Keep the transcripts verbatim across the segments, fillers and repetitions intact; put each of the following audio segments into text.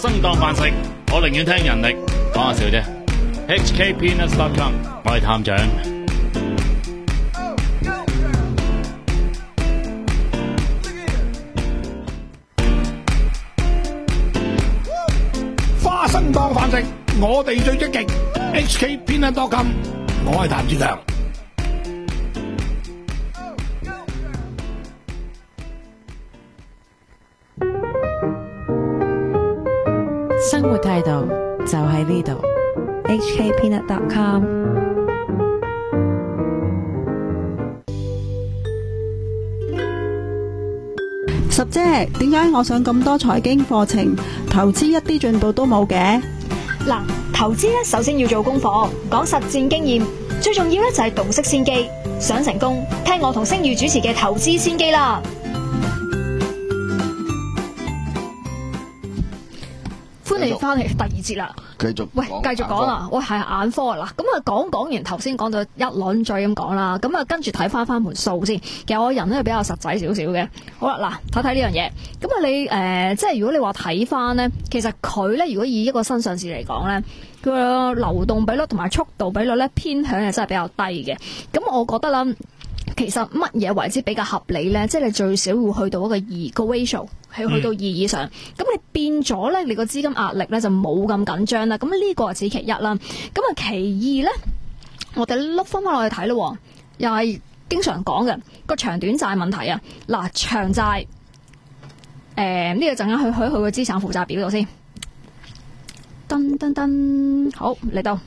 生當飯食，我寧願聽人力。講下笑啫。H K Peanuts dot com， 我係探長。 花生當飯食，我哋最積極。H K Peanuts dot com， 我係譚志強。 生活態度就喺呢度。 H K Peanuts dot com。 十姐，點解我上咁多財經課程，投資一啲進步都冇嘅？ 嗱，投資咧首先要做功課，講實戰經驗，最重要咧就係洞悉先機。想成功，聽我同星宇主持嘅投資先機啦。歡迎翻嚟第二節啦， 繼續喂，繼續講啦，喂係眼科啊嗱，咁啊講講完頭先講咗一輪再咁講啦，咁啊跟住睇翻翻盤數先。其實我人咧係比較實際少少嘅。好啦，嗱睇睇呢樣嘢，咁啊你誒、呃、即係如果你話睇翻咧，其實佢咧如果以一個新上市嚟講咧，佢個流動比率同埋速度比率咧偏向係真係比較低嘅。咁我覺得啦，其實乜嘢為之比較合理咧？即係你最少會去到一個二個 ratio。係去到二以上，咁、嗯、你變咗咧，你個資金壓力咧就冇咁緊張啦。咁呢個係此其一啦。咁啊，其二咧，我哋碌翻翻落去睇咯，又係經常講嘅個長短債問題啊。嗱，長債，誒呢個陣間去去去個資產負債表度先。噔噔噔，好嚟到。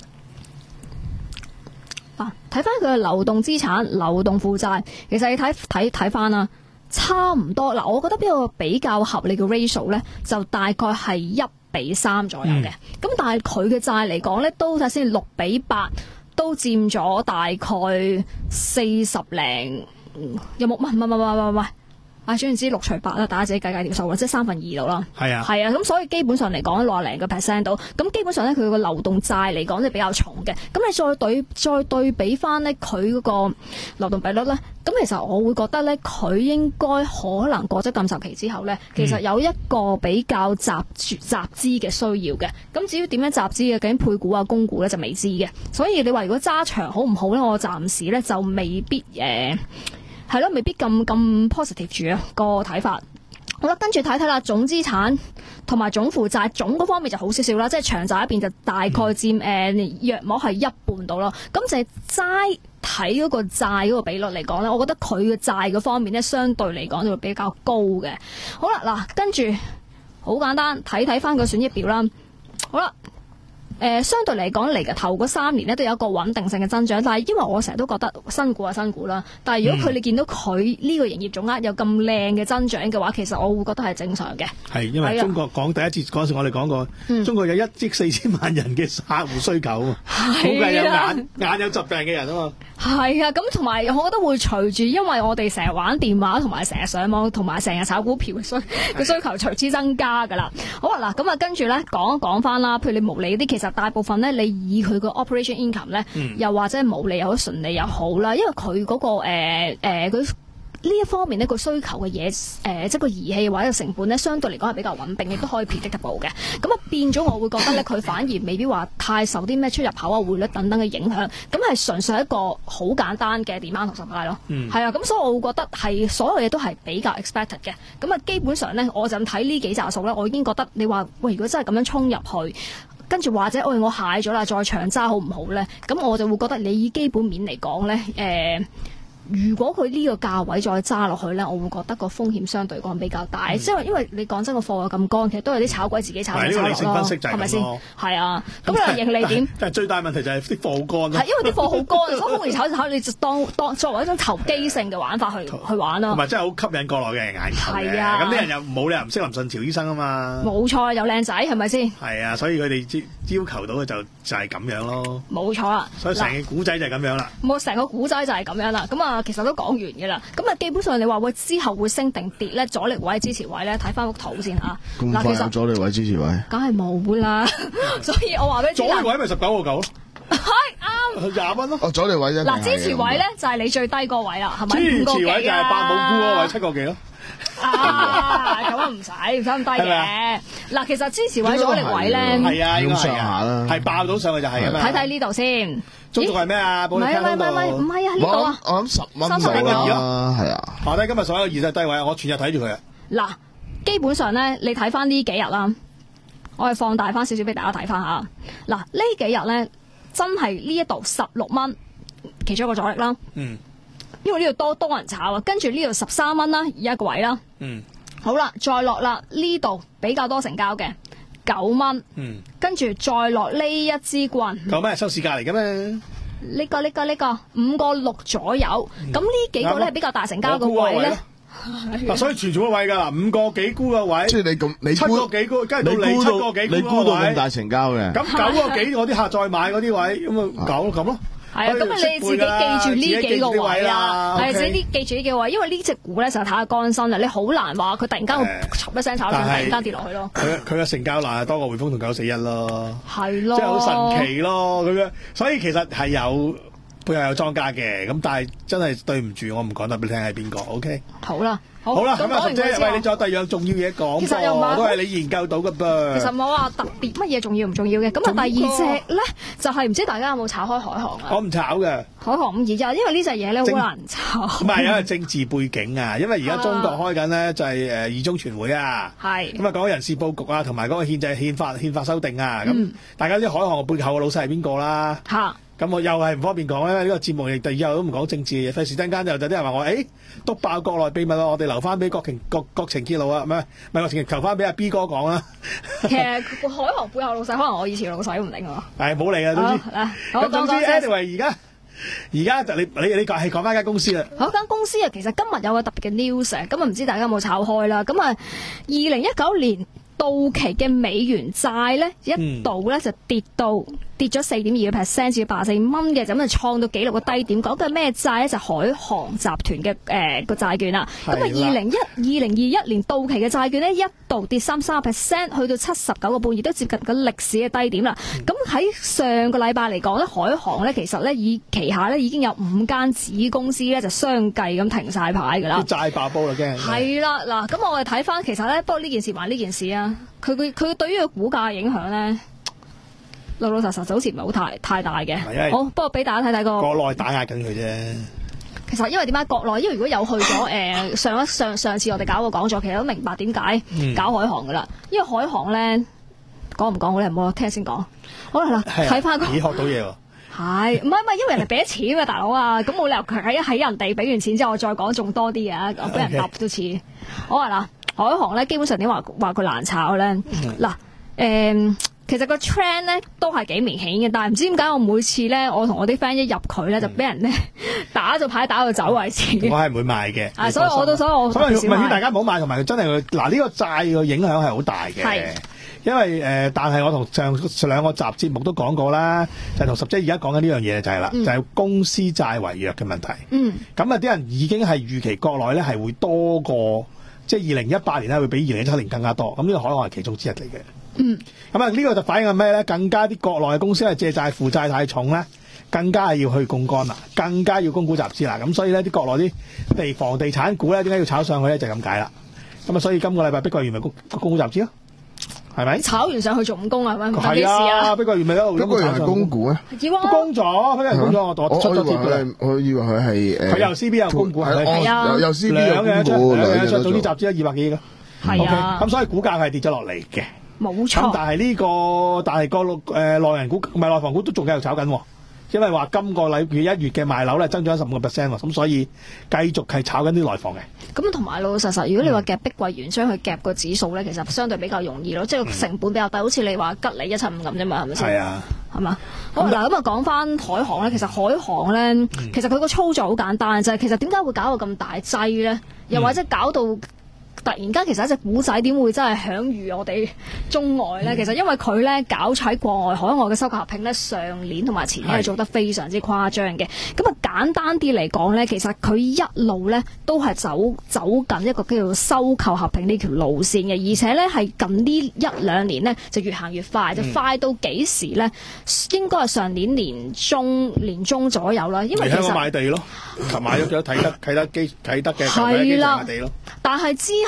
啊，睇翻佢嘅流動資產、流動負債，其實你睇睇睇翻啦。差唔多嗱，我覺得邊個比較合理嘅 ratio 咧，就大概係一比三左右嘅。咁、嗯、但係佢嘅債嚟講咧，都睇先六比八，都佔咗大概四十零，有冇？唔係唔係唔係唔係唔係，啊，總言之六除八啦，大家自己計計條數啦，即係三分二度啦。係啊，係啊，咁所以基本上嚟講，六十零個 percent 度，咁基本上咧，佢個流動債嚟講，即係比較重嘅。咁你再對再對比翻咧，佢嗰個流動比率咧。咁其實我會覺得咧，佢應該可能過咗禁售期之後咧，其實有一個比較集集資嘅需要嘅。咁至於點樣集資嘅，究竟配股啊、供股咧就未知嘅。所以你話如果揸長好唔好咧，我暫時咧就未必誒係咯，未必咁咁 positive 住啊個睇法。好啦，跟住睇睇啦，總資產同埋總負債總嗰方面就好少少啦，即係長債一邊就大概佔誒、呃、約莫係一半到咯。咁就係齋睇嗰個債嗰個比率嚟講咧，我覺得佢嘅債嗰方面咧，相對嚟講就會比較高嘅。好啦，嗱，跟住好簡單睇睇翻個損益表啦。好啦。誒、呃，相對嚟講嚟嘅頭嗰三年咧都有一個穩定性嘅增長，但係因為我成日都覺得新股係新股啦，但係如果佢你見到佢呢個營業總額有咁靚嘅增長嘅話，其實我會覺得係正常嘅。係因為中國講第一節嗰陣時，我哋講過、嗯，中國有一億四千萬人嘅客戶需求啊，估計有眼眼有疾病嘅人啊嘛。係啊，咁同埋我覺得會隨住，因為我哋成日玩電話同埋成日上網同埋成日炒股票嘅需嘅需求隨之增加噶啦。好啊，嗱，咁啊跟住咧講一講翻啦，譬如你毛利嗰啲，其實大部分咧你以佢個 operation income 咧、嗯，又或者毛利又好純利又好啦，因為佢嗰、那個誒誒佢。呃呃呢一方面呢個需求嘅嘢，誒、呃，即係個儀器或者個成本咧，相對嚟講係比較穩定，亦都可以 predictable嘅。咁啊變咗，我會覺得咧，佢反而未必話太受啲咩出入口啊、匯率等等嘅影響。咁係純粹一個好簡單嘅 demand 同 supply 咯。嗯，係啊。咁所以我會覺得係所有嘢都係比較 expected 嘅。咁啊，基本上咧，我就睇呢幾紮數咧，我已經覺得你話喂，如果真係咁樣衝入去，跟住或者喂我蟹咗啦，再長揸好唔好咧？咁我就會覺得你以基本面嚟講咧，誒、呃。如果佢呢個價位再揸落去咧，我會覺得個風險相對講比較大，即、嗯、係因為你講真個貨有咁乾，其實都有啲炒鬼自己炒上炒落咯，係咪先？係啊，咁你話盈利點？但係最大問題就係啲貨好乾咯。係因為啲貨好乾，所以好容易炒炒，你就當當作為一種投機性嘅玩法去去玩咯。同埋真係好吸引國內嘅人眼球嘅。係啊，咁啲人又冇理由唔識林順潮醫生啊嘛。冇錯，又靚仔係咪先？係啊，所以佢哋要求到嘅就就係咁樣咯。冇錯啦。所以成個古仔就係咁樣啦。冇成個古仔就係咁樣啦。咁啊。其實都講完嘅啦，咁啊基本上你話會之後會升定跌咧，阻力位、支持位咧，睇翻幅圖先嚇。咁快有阻力位、支持位？梗係冇啦，所以我話俾你知。阻力位咪十九個九咯。係啱。廿蚊咯。哦，阻力位啫。嗱，支持位咧就係你最低個位啦，係咪？支持位就係八冇沽嗰位七個幾咯。啊，咁啊唔使唔使咁低嘅。 嗱，其實支持位阻力位咧， 係啊，應該咁上係啊， 下啦， 係爆到上去就係咁樣。 睇睇呢度先。 中途係咩啊？ 唔係唔係唔係唔係啊！呢度啊， 我諗十蚊三十蚊啦， 二咯係啊。 下低今日所有二世低位，我全日睇住佢啊。 嗱，基本上咧，你睇翻呢幾日啦，我係放大翻少少俾大家睇翻下。嗱，呢幾日咧，真係呢一度十六蚊，其中一個阻力啦。 嗯。 因為呢度多多人炒啊，跟住呢度十三蚊啦，而家一個位啦。 嗯。 好啦，再落啦，呢度比較多成交嘅九蚊。 嗯。 跟住再落呢一支棍。 九蚊係收市價嚟嘅咩？ 呢、個呢、個呢、個五個六左右，咁呢、嗯、幾個咧比較大成交嘅位咧， 嗱，所以全全個位㗎啦，五個幾沽嘅位， 即係你咁，你七個幾沽，跟住到你七個幾沽你估到個位， 咁大成交嘅， 咁九個幾我啲客再買嗰啲位，咁啊九咁咯。 係啊，咁你自己記住呢幾個位啊，係自己記住呢幾個位，因為呢隻股咧實太乾身啦，你好難話佢突然間會嚓一聲炒上，突然間跌落去咯。 佢佢嘅成交量係多過匯豐同九四一咯， 係咯， 即係好神奇咯咁樣，所以其實係有背後有莊家嘅，咁但係真係對唔住，我唔講得俾你聽係邊個 ，OK？ 好啦。 好啦，咁啊，十姐，喂，你仲有第二樣重要嘢講其實又噃，都係你研究到嘅噃。 其實冇話特別乜嘢重要唔重要嘅，咁啊第二隻咧就係唔知大家有冇炒開海航啊？ 我唔炒嘅。 海航五二一，因為呢隻嘢咧好難炒。 唔係，因為政治背景啊，因為而家中國開緊咧就係誒二中全會啊， 係咁啊講人事佈局啊，同埋嗰個憲制憲法憲法修訂啊，咁、 嗯、 大家知海航背後嘅老細係邊個啦？ 嚇。 咁我又係唔方便講咧，呢、呢個節目亦第以後都唔講政治嘅嘢，費事陣間又有啲人話我誒篤爆國內秘密咯，我哋留翻俾國情國國情揭露啊，唔係唔係國情留翻俾阿 B 哥講啦。 其實海航背後老細可能我以前老細都唔定喎。 係冇嚟啊，總之。咁總之 anyway 而家而家就你你你講係講翻間公司啦。 嗰間公司啊，其實今日有個特別嘅 news，咁啊唔知大家有冇炒開啦？咁啊，二零一九年到期嘅美元債咧，一度咧就跌到。跌咗四點二個 percent 至八十四蚊嘅，咁就創到紀錄嘅低點。講嘅咩債咧？就海航集團嘅誒個債券啦。咁啊，二零一二零二一年到期嘅債券呢，一度跌三三個 percent，去到七十九個半，亦都接近個歷史嘅低點啦。咁喺、嗯、上個禮拜嚟講咧，海航咧其實咧以旗下咧已經有五間子公司咧就相繼咁停晒牌㗎啦。 債爆煲啦，驚係啦，嗱，咁我哋睇翻其實咧，不過呢件事還呢件事啊，佢佢佢對於個股價嘅影響咧。老老實實就好似唔係好太太大嘅，好不過俾大家睇睇個國內打壓緊佢啫。 其實因為點解國內？因為如果有去咗誒、呃、上一上上次我哋搞個講座，其實都明白點解搞海航噶啦。嗯、因為海航咧講唔講好咧？唔好聽先講。好啦嗱，睇翻個， 咦學到嘢喎。 係唔係唔係？因為人哋俾咗錢嘅大佬啊，咁冇理由佢喺喺人哋俾完錢之後我再講仲多啲嘅，我俾人揼都似。Okay. 好啊嗱，海航咧基本上點話話佢難炒咧？嗱誒、嗯。呃其實個 trend 咧都係幾明顯嘅，但係唔知點解我每次咧，我同我啲 friend 一入佢咧，就俾人咧打咗牌打到走為止。 我係唔會買嘅。 啊，所以我都所以我所以唔係大家唔好買，同埋真係嗱呢個債嘅影響係好大嘅。係，因為誒、呃，但係我同上上兩個集節目都講過啦，就同、是、十姐而家講緊呢樣嘢就係啦，就係、是、公司債違約嘅問題。嗯。咁啊，啲人已經係預期國內咧係會多過，即係二零一八年咧會比二零一七年更加多。咁呢個海航係其中之一嚟嘅。嗯，咁啊呢個就反映緊咩咧？更加啲國內嘅公司係借債負債太重咧，更加係要去槓桿啦，更加要供股集資啦。咁所以咧啲國內啲地房地產股咧，點解要炒上去咧？就係咁解啦。咁啊，所以今個禮拜碧桂園咪供供股集資咯，係咪？炒完上去仲唔供啊？係咪？係啊，碧桂園咪一路碧桂園係供股啊？ 要啊， 供咗，碧桂園供咗，我我出咗貼嘅。 我以為佢係誒， 佢有 C B 有供股係咪？ 係啊， 有 C B 有供股， 兩樣出，總之集資咗二百幾億嘅。 係啊， 咁所以股價係跌咗落嚟嘅。 冇錯， 咁但係呢、這個，但係個誒內銀股唔係內房股都仲繼續炒緊，因為話今個禮月一月嘅賣樓咧增長咗十五個 percent 喎，咁所以繼續係炒緊啲內房嘅。咁同埋老老實實，如果你話夾碧桂園將佢夾個指數咧，其實相對比較容易咯，即係成本比較低，好似你話吉利一七五咁啫嘛，係咪先？係啊，係嘛？好嗱，咁啊講翻海航咧，其實海航咧，嗯、其實佢個操作好簡單，就係、是、其實點解會搞到咁大劑咧？又或者搞到？突然間其實一隻股仔點會真係享譽我哋中外咧？嗯、其實因為佢咧搞喺國外海外嘅收購合併咧，上年同埋前年係做得非常之誇張嘅。咁啊簡單啲嚟講咧，其實佢一路咧都係走走緊一個叫做收購合併呢條路線嘅，而且咧係近呢一兩年咧就越行越快，嗯、就快到幾時咧？應該係上年年中年中左右啦。因為其實買地咯，買咗咗啟德啟德機啟德嘅係啦，但係之後。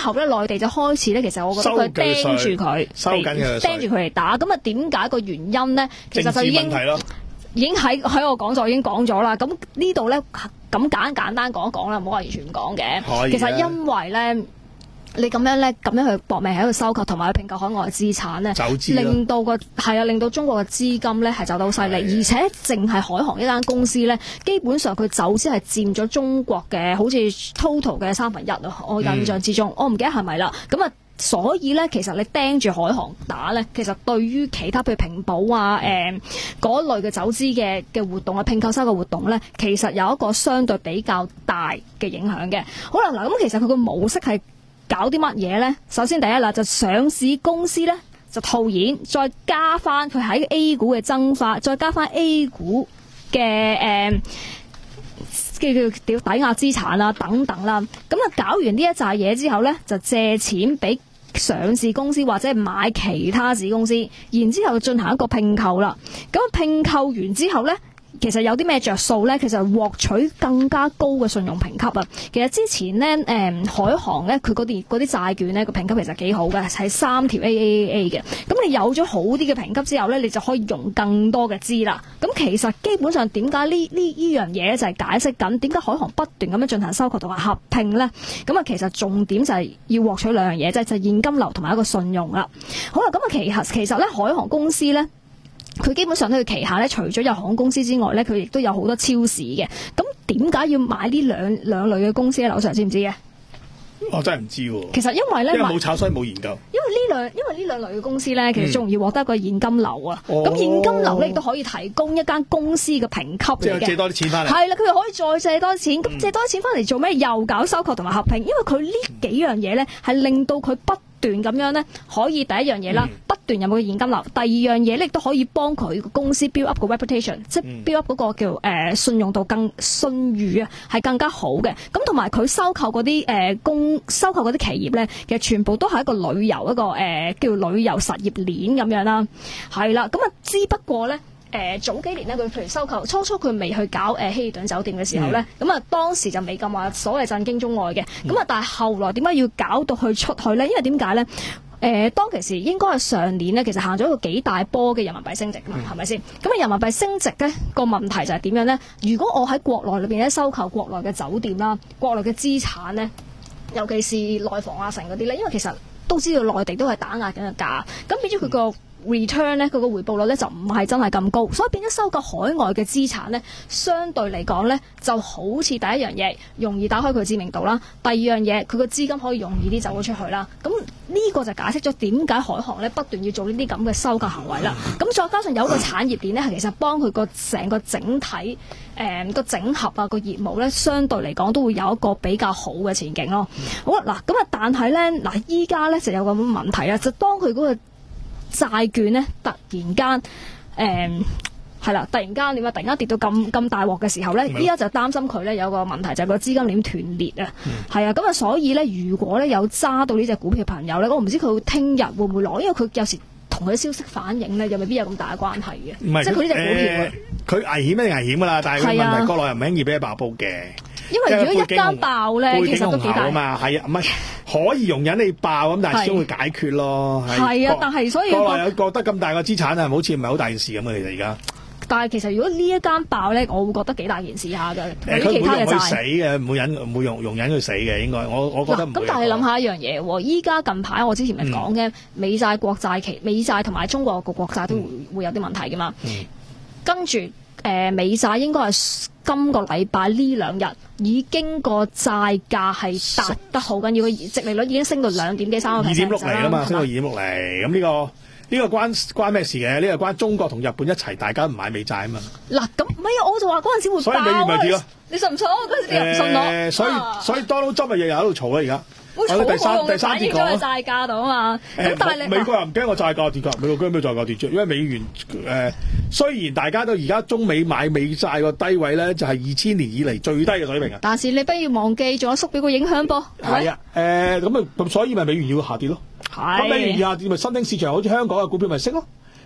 後咧，內地就開始咧，其實我覺得佢盯住佢， 收緊嘅盯住佢嚟打。咁啊，點解個原因咧？其實就已經已經喺喺我講座已經講咗啦。咁呢度咧咁簡簡單講一講啦，唔好話完全唔講嘅。其實因為咧。你咁樣咧，咁樣去搏命喺度收購同埋去併購海外嘅資產咧，令到個係啊，令到中國嘅資金咧係走得好犀利，而且淨係海航一間公司咧，基本上佢走資係佔咗中國嘅好似 total 嘅三分一啊！我印象之中，嗯、我唔記得係咪啦。咁啊，所以咧，其實你盯住海航打咧，其實對於其他譬如平保啊、誒嗰類嘅走資嘅嘅活動啊、併購收購活動咧，其實有一個相對比較大嘅影響嘅。好啦，嗱咁其實佢個模式係搞啲乜嘢咧？首先第一啦，就上市公司咧就套現，再加翻佢喺 A 股嘅增發，再加翻 A 股嘅誒叫叫叫抵押資產啦等等啦。咁啊搞完呢一紮嘢之後咧，就借錢俾上市公司或者係買其他子公司，然之後進行一個併購啦。咁併購完之後咧，其實有啲咩着數咧？其實獲取更加高嘅信用評級啊！其實之前咧，誒、嗯、海航咧，佢嗰啲嗰啲債券咧個評級其實幾好嘅，係三條 A A A A 嘅。咁你有咗好啲嘅評級之後咧，你就可以用更多嘅資啦。咁其實基本上點解呢呢呢樣嘢咧，就係解釋緊點解海航不斷咁樣進行收購同埋合併咧？咁啊，其實重點就係要獲取兩樣嘢，即係就係現金流同埋一個信用啦。好啦，咁啊，其實其實咧，海航公司咧。佢基本上咧，佢旗下咧，除咗有航空公司之外咧，佢亦都有好多超市嘅。咁點解要買呢兩兩類嘅公司咧？劉 Sir 知唔知嘅？ 我真係唔知喎。 其實因為咧， 因為冇炒，所以冇研究。 因為呢兩因為呢兩類嘅公司咧，其實仲容易獲得一個現金流啊。咁、嗯、現金流咧亦都可以提供一間公司嘅評級嚟嘅。 即係借多啲錢翻嚟。 係啦，佢又可以再借多啲錢。咁、嗯、借多啲錢翻嚟做咩？又搞收購同埋合併。因為佢呢幾樣嘢咧，係令到佢不斷咁樣咧，可以第一樣嘢啦，不斷有冇現金流；第二樣嘢咧，亦都可以幫佢個公司 build up 個 reputation，、嗯、即係 build up 嗰個叫誒、呃、信用度更信譽啊，係更加好嘅。咁同埋佢收購嗰啲誒公收購嗰啲企業咧，其實全部都係一個旅遊一個誒、呃、叫旅遊實業鏈咁樣啦，係啦。咁啊，之不過咧。誒、呃、早幾年咧，佢譬如收購，初初佢未去搞誒、呃、希爾頓酒店嘅時候咧，咁、嗯、啊當時就未咁話所謂震驚中外嘅，咁啊、嗯、但係後來點解要搞到去出去咧？因為點解咧？誒、呃、當其時應該係上年咧，其實行咗一個幾大波嘅人民幣升值嘛，係咪先？咁啊人民幣升值咧個問題就係點樣咧？如果我喺國內裏邊咧收購國內嘅酒店啦、國內嘅資產咧，尤其是內房啊城嗰啲咧，因為其實都知道內地都係打壓緊嘅價，咁變咗佢個return 咧，佢個回報率咧就唔係真係咁高，所以變咗收購海外嘅資產咧，相對嚟講咧就好似第一樣嘢容易打開佢知名度啦，第二樣嘢佢個資金可以容易啲走咗出去啦。咁呢個就解釋咗點解海航咧不斷要做呢啲咁嘅收購行為啦。咁再加上有一個產業鏈咧，係其實幫佢個成個整體誒個、呃、整合啊個業務咧，相對嚟講都會有一個比較好嘅前景咯。好啦，嗱咁啊，但係咧嗱，依家咧就有個問題啦，就當佢嗰個債券咧突然間誒係啦，突然間點啊？突然間跌到咁咁大鑊嘅時候咧，依家就擔心佢咧有個問題，就係個資金鏈斷裂啊！係啊，咁啊，所以咧，如果咧有揸到呢隻股票嘅朋友咧，我唔知佢聽日會唔會攞，因為佢有時同佢啲消息反應咧，又未必有咁大嘅關係嘅。唔係，即係佢呢隻股票，佢、呃、危險一定危險噶啦，但係個問題國內又唔輕易俾佢爆煲嘅。因為如果一間爆咧，其實都幾大啊嘛，係啊，唔係可以容忍你爆咁，但係先會解決咯。係啊，但係所以國內有覺得咁大個資產啊，好似唔係好大件事咁嘅，其實而家。但係其實如果呢一間爆咧，我會覺得幾大件事下嘅。誒，佢唔會容佢死嘅，唔會忍，唔會容容忍佢死嘅，應該。我我覺得唔會。咁但係諗下一樣嘢喎，依家近排我之前咪講嘅美債國債期、美債同埋中國個國債都會、嗯、會有啲問題嘅嘛。嗯、跟住。誒、呃、美債應該係今個禮拜呢兩日已經個債價係達得好緊要，個殖利率已經升到兩點幾三個 percent 二點六厘啦嘛，升到二點六厘。咁呢、呢個呢、呢個關關咩事嘅？呢、呢個關中國同日本一齊，大家唔買美債啊嘛。嗱咁，唔係啊，我就話嗰陣時會爆，所以美元咪跌咯。你信唔信？嗰陣時你又唔信我。呃、所以、啊、所以 Donald Trump 咪日日喺度嘈啊而家。我第三第三節講咗債價度啊嘛，咁但係你美國人唔驚個債價跌㗎，美國驚咩債價跌啫？因為美元誒、呃，雖然大家都而家中美買美債個低位咧，就係二千年以嚟最低嘅水平啊。但是你不要忘記，仲有縮表個影響噃。係啊，誒咁啊，咁所以咪美元要下跌咯。係。咁美元下跌咪新興市場好似香港嘅股票咪升咯。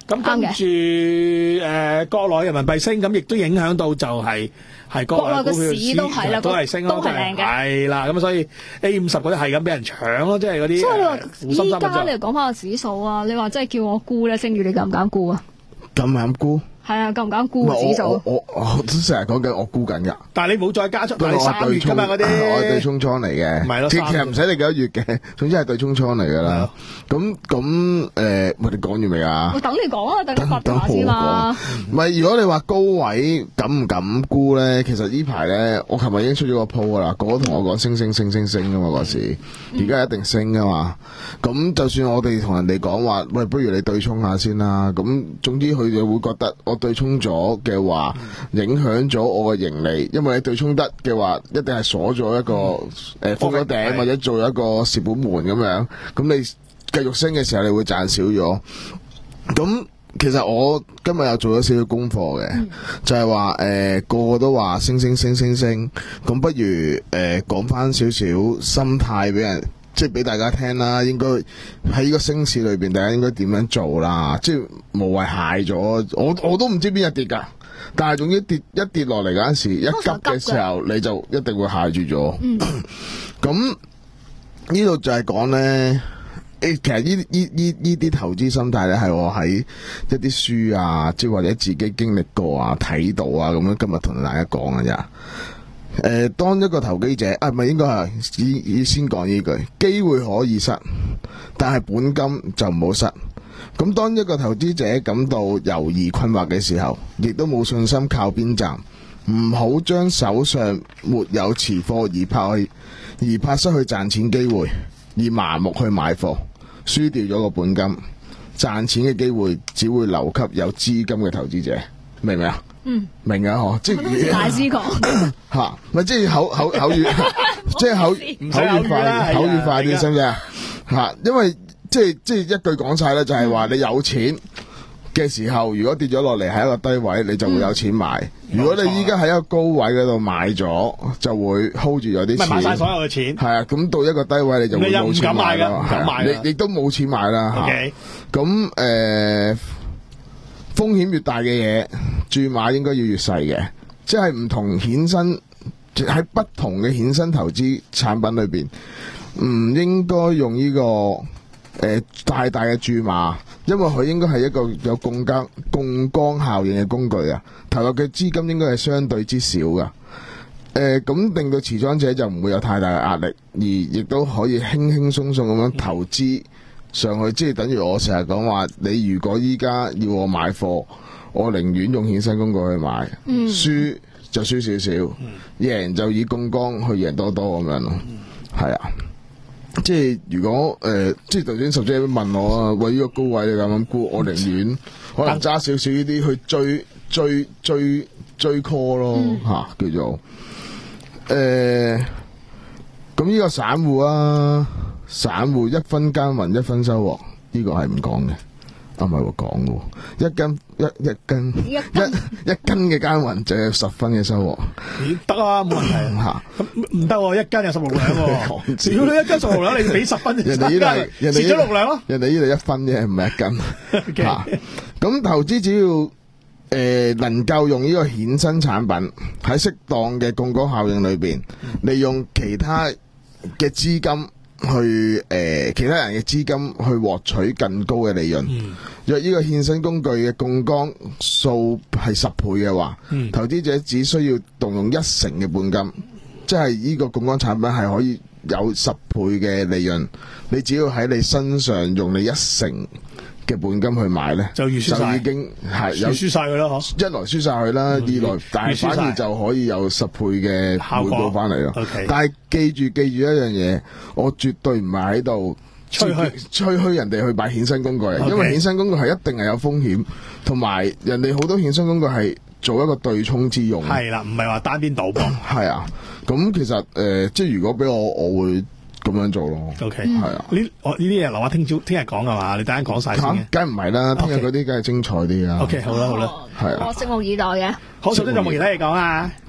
咁跟住誒國內人民幣升，咁亦都影響到就係係國內股票市都係啦， 都係升咯， 都係靚嘅。 係啦，咁所以 A 五十嗰啲係咁俾人搶咯，即係嗰啲。 所以你話依家你講翻個指數啊，你話真係叫我估咧，星宇你敢唔敢估啊？ 咁啱估？ 係啊，敢唔敢估個指數？ 我我我都成日講緊我估緊㗎。 但係你冇再加出，係三月㗎嘛嗰啲。 我係對沖倉嚟嘅， 唔係咯， 其實唔使你幾多月嘅，總之係對沖倉嚟㗎啦。咁咁誒，我哋講完未啊？ 我等你講啊，等你發達先嘛。 唔係，如果你話高位敢唔敢估咧，其實呢排咧，我琴日已經出咗個 po 㗎啦，個個同我講升升升升升㗎嘛嗰時，而家一定升㗎嘛。咁就算我哋同人哋講話，喂，不如你對沖下先啦。咁總之佢哋會覺得我對沖咗嘅話，影響咗我嘅盈利，因為你對沖得嘅話，一定係鎖咗一個誒封咗頂，或者做咗一個蝕本門咁樣。咁你繼續升嘅時候，你會賺少咗。咁其實我今日又做咗少少功課嘅，嗯、就係話誒個個都話升升升升升，咁不如誒講翻少少心態俾人。即係俾大家聽啦，應該喺呢個升市裏邊，大家應該點樣做啦？即係無謂蟹咗，我我都唔知邊日跌㗎。但係總之跌一跌落嚟嗰陣時，一急嘅時候，你就一定會蟹住咗。咁呢度就係講咧，誒，其實呢呢呢呢啲投資心態咧，係我喺一啲書啊，即係或者自己經歷過啊、睇到啊，咁樣今日同大家講㗎咋。誒、呃，當一個投機者啊，唔係應該係以先講呢句，機會可以失，但係本金就唔好失。咁當一個投資者感到猶豫困惑嘅時候，亦都冇信心靠邊站，唔好將手上沒有持貨而怕去，而怕失去賺錢機會，而麻木去買貨，輸掉咗個本金，賺錢嘅機會只會留給有資金嘅投資者，明唔明啊？嗯，明啊，嗬，即係大師講吓，咪即係口口口語，即係口口語快，口語快啲，識唔識啊？吓，因為即係即係一句講晒咧，就係話你有錢嘅時候，如果跌咗落嚟喺一個低位，你就會有錢買；如果你依家喺一個高位嗰度買咗，就會 hold 住咗啲錢， 買晒所有嘅錢。係啊， 咁到一個低位，你就會冇錢買啦，你亦都冇錢買啦。OK，咁誒。風險越大嘅嘢，注碼應該要越細嘅，即係唔同衍生喺不同嘅衍生投資產品裏邊，唔應該用呢、這個誒、呃、大大嘅注碼，因為佢應該係一個有槓桿槓桿效應嘅工具啊，投入嘅資金應該係相對之少噶，誒、呃、咁令到持倉者就唔會有太大嘅壓力，而亦都可以輕輕鬆鬆咁樣投資。上去即係等於我成日講話，你如果依家要我買貨，我寧願用衍生工具去買，嗯、輸就輸少少，嗯、贏就以槓桿去贏多多咁樣咯。係、嗯、啊，即係如果誒、呃，即係頭先十姐問我啊，喂，呢個高位你咁樣估，我寧願可能揸少少呢啲去追追追追 call 咯吓、嗯啊，叫做誒，咁呢個散戶啊。散戶一分耕耘一分收穫，呢、這個係唔講嘅，啊唔係喎講嘅，一斤一一斤一一一斤嘅耕耘就有十分嘅收穫， 得啊冇問題吓，咁唔得喎，一斤有十六兩喎，如果你一斤十六兩，你俾十分，人哋呢度蝕咗六兩咯， 人哋呢度一分啫，唔係一斤吓，咁投資只要誒、呃、能夠用呢個衍生產品喺適當嘅槓桿效應裏邊，利用其他嘅資金。去誒、呃，其他人嘅資金去獲取更高嘅利潤。嗯、若呢個衍生工具嘅槓桿數係十倍嘅話，嗯、投資者只需要動用一成嘅本金，即係呢個槓桿產品係可以有十倍嘅利潤。你只要喺你身上用你一成嘅本金去買咧，就，就已經係有輸晒佢啦，嗬！ 一來輸晒佢啦，二來但係反而就可以有十倍嘅回報翻嚟咯。Okay. 但係記住記住一樣嘢，我絕對唔係喺度吹噓吹噓人哋去買衍生工具，okay. 因為衍生工具係一定係有風險，同埋人哋好多衍生工具係做一個對沖之用。係啦，唔係話單邊賭博。係啊，咁其實誒、呃，即係如果俾我，我會。咁樣做咯 ，OK，係啊，呢我呢啲嘢留下聽朝聽日講噶嘛，你等陣講晒先嘅，梗唔係啦，聽日嗰啲梗係精彩啲啊 ，OK，好啦好啦，係啊，我拭目以待嘅，好，首先有冇其他嘢講啊？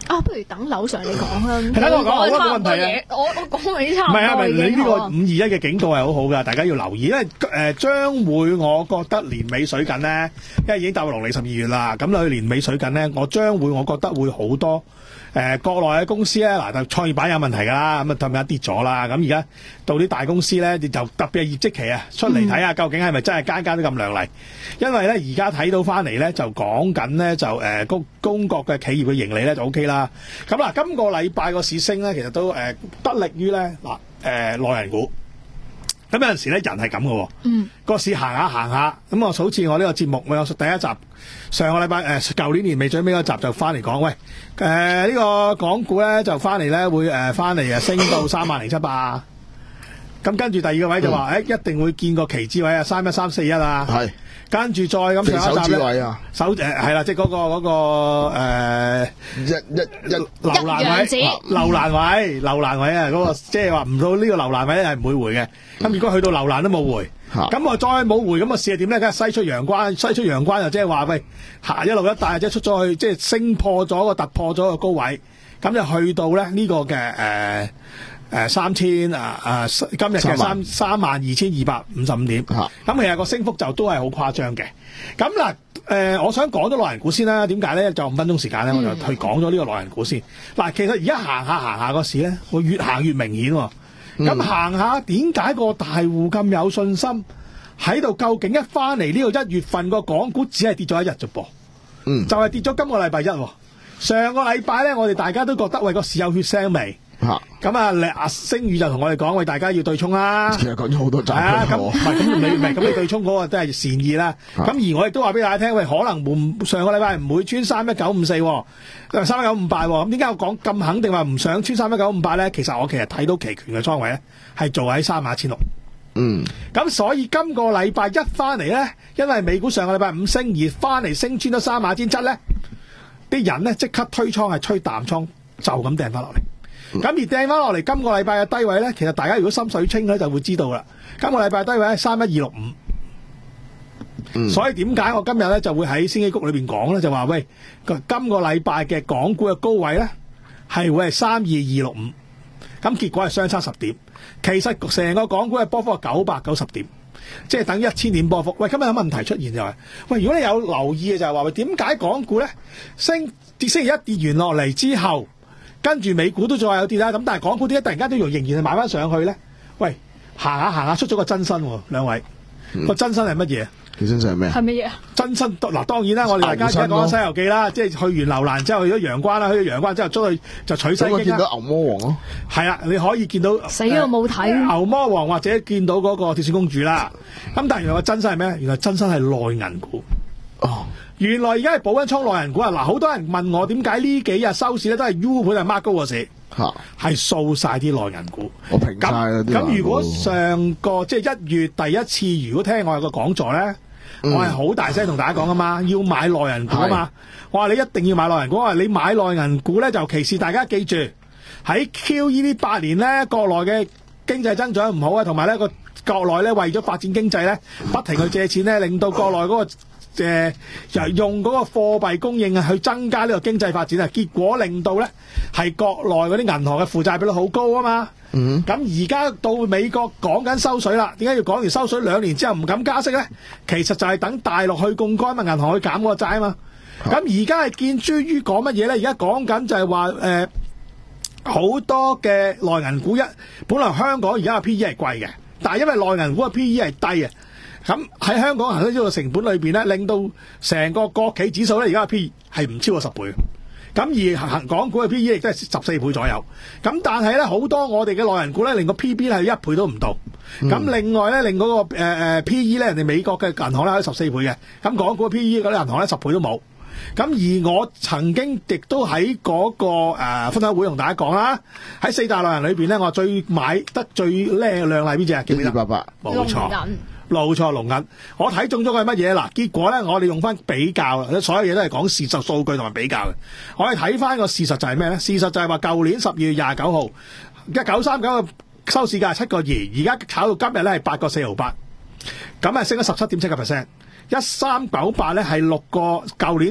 啊，不如等樓上你講啦。 係啦，我講我講冇問題啊。 我我講你差唔多唔係啊，咪已經你呢個五好啊二一嘅警告係好好噶，大家要留意，因為誒將會我覺得年尾水緊咧，因為已經踏入農曆十二月啦，咁去年尾水緊咧，我將會我覺得會好多。誒、呃、國內嘅公司咧，嗱就創業板有問題㗎啦，咁啊突然間跌咗啦，咁而家到啲大公司咧，就特別係業績期啊，出嚟睇下究竟係咪真係間間都咁亮麗？因為咧而家睇到翻嚟咧，就講緊咧就誒公公國嘅企業嘅盈利咧就 O K 啦。咁嗱，今個禮拜個市升咧，其實都誒、呃、得力於咧嗱誒內銀股。咁有陣時咧，人係咁嘅喎， 嗯， 個市行下行下，咁我好似我呢個節目，我有第一集上個禮拜誒舊年年尾最尾嗰集就翻嚟講，喂誒呢、呃這個港股咧就翻嚟咧會誒翻嚟誒升到三萬零七百，咁跟住第二個位就話誒、嗯欸、一定會見個期指位啊三一三四一啊，係。跟住再咁上一集咧，手誒係啦，即係嗰個嗰、嗰個誒、呃、 一一一樓蘭位，樓蘭位，樓蘭位啊！嗰、嗰個即係話唔到呢個樓蘭位係唔會回嘅。咁、嗯、如果去到樓蘭都冇回，咁、嗯、我再冇回，咁我試係點咧？梗係西出陽關，西出陽關就即係話喂，行一路一帶，即係出咗去，即係升破咗個突破咗個高位，咁就去到咧呢、呢個嘅誒。呃誒三千啊啊！今日嘅三三萬二千二百五十五點，咁、啊、其實個升幅就都係好誇張嘅。咁嗱誒，我想講咗內銀股先啦。點解咧？就五分鐘時間咧，我就去講咗呢個內銀股先。嗱、嗯，其實而家行下行下個市咧，會越行越明顯喎。咁、嗯、行下點解個大戶咁有信心喺度？究竟一翻嚟呢個一月份個港股只係跌咗一日啫噃，嗯，就係、是、跌咗今個禮拜一。上個禮拜咧，我哋大家都覺得喂個市有血腥味。咁啊，阿星宇就同我哋講，喂，大家要對沖啦。其實講咗好多集啦。咁唔係咁你唔係咁你對沖嗰個都係善意啦。咁而我亦都話俾大家聽，喂，可能唔上個禮拜唔會穿三一九五四，三一九五八。咁點解我講咁肯定話唔想穿三一九五八咧？其實我其實睇到期權嘅倉位咧係做喺三萬一千六。嗯。咁所以今個禮拜一翻嚟咧，因為美股上個禮拜五升而翻嚟升穿咗三萬一千七咧，啲人咧即刻推倉係吹淡倉，就咁掟翻落嚟。咁而掟翻落嚟，今個禮拜嘅低位咧，其實大家如果心水清咧，就會知道啦。今個禮拜低位係三一二六五，所以點解我今日咧就會喺星期谷裏邊講咧，就話喂，今個禮拜嘅港股嘅高位咧係會係三二二六五，咁結果係相差十點。其實成個港股嘅波幅係九百九十點，即係等於一千點波幅。喂，今日有問題出現就係、是，喂，如果你有留意嘅就係話，喂，點解港股咧升跌星期一跌完落嚟之後？跟住美股都再有跌啦，咁但係港股點解突然間都要仍然係買翻上去咧？喂，行下行下出咗個真身喎，兩位個、嗯、真身係乜嘢？個真身係咩？係乜嘢？真身嗱，當然啦，我哋大家而家講緊《西遊記》啦，即係去完樓蘭之後去咗陽關啦，去咗陽關之後出去就取西經啦。見到牛魔王咯，係啊，你可以見到死我冇睇、呃、 牛魔王或者見到嗰個鐵線公主啦。咁但係原來個真身係咩？原來真身係內銀股。哦。原來而家係保緊倉內銀股啊！嗱，好多人問我點解呢幾日收市咧都係 U 盤係 mark 高個市，係掃晒啲內銀股。我平晒嗰啲。咁如果上個即係一月第一次，如果聽我有個講座咧、嗯，我係好大聲同大家講噶嘛，要買內銀股啊嘛。我話你一定要買內銀股，我話你買內銀股咧，就其是大家記住喺 Q E 呢八年咧，國內嘅經濟增長唔好啊，同埋咧個國內咧為咗發展經濟咧，不停去借錢咧，令到國內嗰、那個。誒、呃、用嗰個貨幣供應啊，去增加呢個經濟發展啊，結果令到咧係國內嗰啲銀行嘅負債比率好高啊嘛。嗯，咁而家到美國講緊收水啦，點解要講完收水兩年之後唔敢加息咧？其實就係等大陸去槓桿嘛，銀行去減個債啊嘛。咁而家係見諸於講乜嘢咧？而家講緊就係話誒好多嘅內銀股一，本來香港而家嘅 P E 係貴嘅，但係因為內銀股嘅 P E 係低啊。咁喺香港行呢個成本裏邊咧，令到成個國企指數咧，而家嘅 P E 係唔超過十倍。咁而行港股嘅 P E 亦都係十四倍左右。咁但係咧，好多我哋嘅內銀股咧，令個 P B 係一倍都唔到。咁、嗯、另外咧，令嗰、那個誒、呃、P E 咧，人哋美國嘅銀行咧係十四倍嘅。咁港股嘅 P E 嗰啲銀行咧十倍都冇。咁而我曾經亦都喺嗰、那個誒、呃、分享會同大家講啦，喺四大內銀裏邊咧，我最買得最靚亮麗邊隻啊？記唔記得？八八，冇錯。冇錯，龍銀，我睇中咗佢係乜嘢嗱？結果咧，我哋用翻比較，所有嘢都係講事實數據同埋比較嘅。我哋睇翻個事實就係咩咧？事實就係話舊年十二月廿九號，一九三九嘅收市價係七個二，而家炒到今日咧係八個四毫八，咁啊升咗十七點七個 percent。一三九八咧係六個，舊年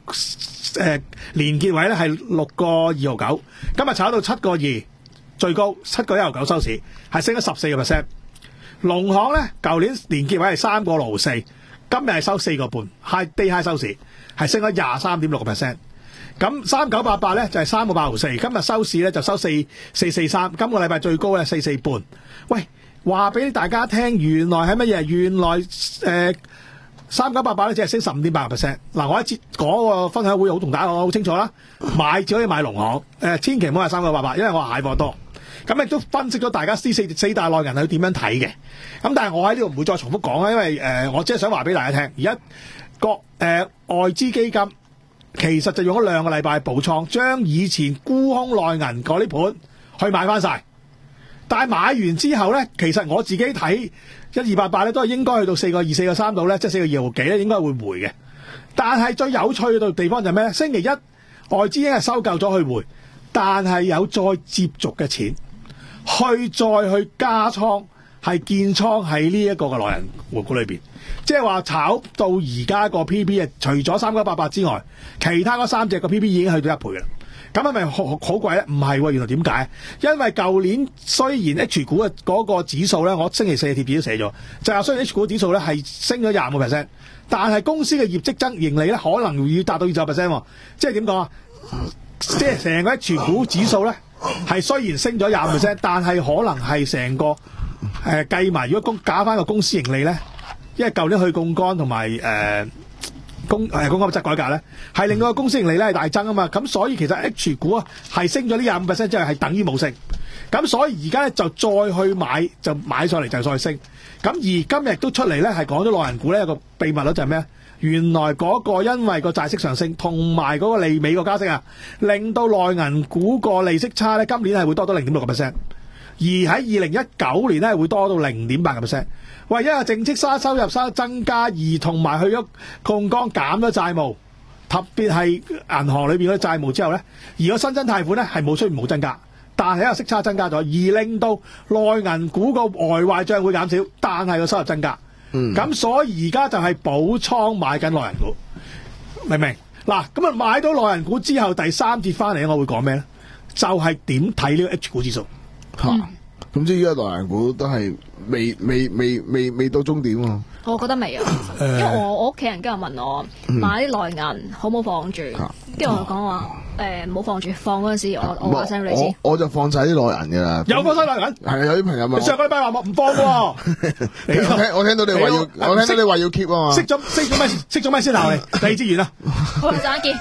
誒連結位咧係六個二毫九，今日炒到七個二，最高七個一毫九收市，係升咗十四個 percent。農行咧舊年連結位係三個六毫四，今日係收四個半 ，high day high 收市係升咗廿三點六個 percent。咁三九八八咧就係三個八毫四，今日收市咧就收四四四三，今個禮拜最高咧四四半。喂，話俾大家聽，原來係乜嘢？原來誒三九八八咧只係升十五點八個 percent。嗱，我一節嗰個分享會好同大家講好清楚啦，買只可以買農行，誒千祈唔好係三九八八，因為我係蟹貨多。咁亦都分析咗大家呢四四大內銀係點樣睇嘅。咁但係我喺呢度唔會再重複講啦，因為誒、呃、我只係想話俾大家聽，而家個誒外資基金其實就用咗兩個禮拜補倉，將以前沽空內銀嗰啲盤去買翻晒。但係買完之後咧，其實我自己睇一二八八咧都係應該去到四個二、四個三度咧，即係四個二毫幾咧，應該會回嘅。但係最有趣嘅地方就係咩咧？星期一外資已經係收夠咗去回，但係有再接續嘅錢。去再去加倉，係建倉喺呢一個嘅內銀股裏邊，即係話炒到而家個 P B 啊，除咗三九八八之外，其他嗰三隻個 P B 已經去到一倍啦。咁係咪好好貴咧？唔係喎，原來點解？因為舊年雖然 H 股嘅嗰個指數咧，我星期四嘅貼紙都寫咗，就係雖然 H 股指數咧係升咗廿五個 percent，但係公司嘅業績增盈利咧可能要達到二十 percent 喎。即係點講啊？即係成個 H 股指數咧。係雖然升咗廿五 percent， 但係可能係成個誒計埋，如果公搞翻個公司盈利咧，因為舊年去槓桿同埋誒公誒公積制改革咧，係令到個公司盈利咧係大增啊嘛。咁所以其實 H 股啊係升咗呢廿五 percent 之後係等於冇升。咁所以而家咧就再去買就買上嚟就再升。咁而今日都出嚟咧係講咗內銀股咧有個秘密咯，就係咩？原來嗰個因為個債息上升同埋嗰個利美個加息啊，令到內銀股個利息差咧，今年係會多到零點六個 percent， 而喺二零一九年咧會多到零點八個 percent。喂，因為淨息差收入收增加，而同埋去咗槓桿減咗債務，特別係銀行裏邊嗰啲債務之後咧，而個新增貸款咧係冇出現冇增加，但係一個息差增加咗，而令到內銀股個外壞賬會減少，但係個收入增加。咁、嗯、所以而家就係補倉買緊內銀股，明唔明？嗱，咁啊買到內銀股之後，第三節翻嚟我會講咩咧？就係點睇呢個 H 股指數嚇？ 咁即係而家內銀股都係未未未未未到終點喎。 我覺得未啊，因為我我屋企人今日問我買啲內銀好冇放住，跟住我講話誒冇放住，放嗰陣時我我話聲你知。 我就放晒啲內銀㗎啦。 有放晒內銀？ 係啊，有啲朋友問。 上個禮拜話唔放喎。 我聽我聽到你話要，我聽到你話要 keep 啊嘛。 熄咗熄咗咩？熄咗咩先鬧你？第二支完啦。 好，陣間見。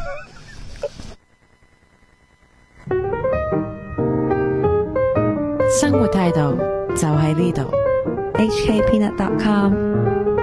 生活態度就喺呢度。 H K Peanut dot com